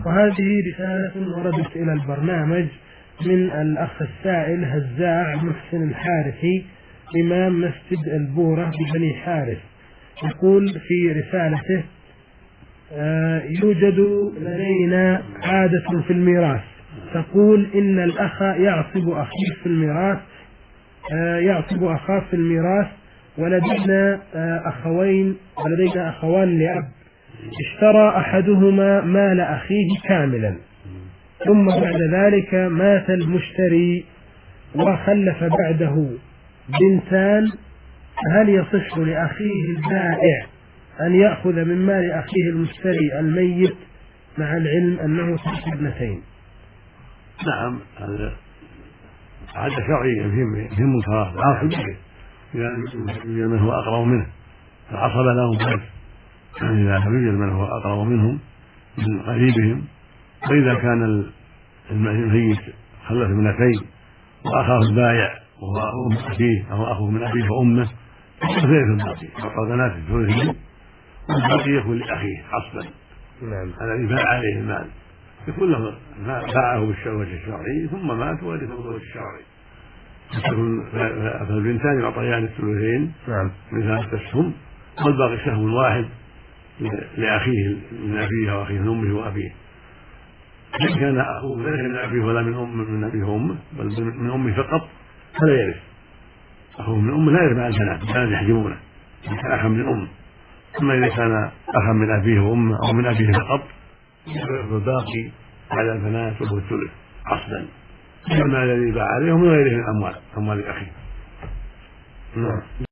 وهذه رسالة وردت إلى البرنامج من الأخ السائل هزاع محسن الحارثي إمام مسجد البورة ببني حارث. يقول في رسالته: يوجد لدينا عادة في الميراث تقول إن الأخ يعصب أخيه في الميراث، يعصب أخاه في الميراث، ولدينا أخوان لأب، اشترى أحدهما مال أخيه كاملا، ثم بعد ذلك مات المشتري وخلف بعده بنتان، هل يصح لأخيه البائع أن يأخذ من مال أخيه المشتري الميت مع العلم أنه ترك ابنتين؟ نعم، هذا عادة شرعية في المنكرات، العاصب يوجد من هو أقرب منه، العصب لهم بس إذا يوجد من هو أقرب منهم من قريبهم. فإذا كان الميت خلف ابنتين وأخاه البائع وهو أخوه من أخيه أو أخوه من أبيه وأمه فثلث الباقي، يعطى بنات الثلثين والباقي يكون لأخيه عصبا. نعم. الذي باع عليه المال يكون له باعه بالوجه الشرعي ثم مات ورثه بالوجه الشرعي، فالبنتان يعطيان الثلثين من 3 أسهم والباقي سهم واحد لأخيه من أبيه وأخيه من أمه وأبيه. إن كان أخوه ليس من أبيه ولا من أبيه وأمه بل من أمه فقط فلا يرث. أخوه من أمه لا يرث مع البنات، البنات يحجبونه إن كان أخا من أمه. أما إذا كان أخا من أبيه وأمه أو من أبيه فقط يأخذ الباقي على البنات وهو الثلث عصبا، المال الذي باع عليه ومن غيره من أموال أخيه.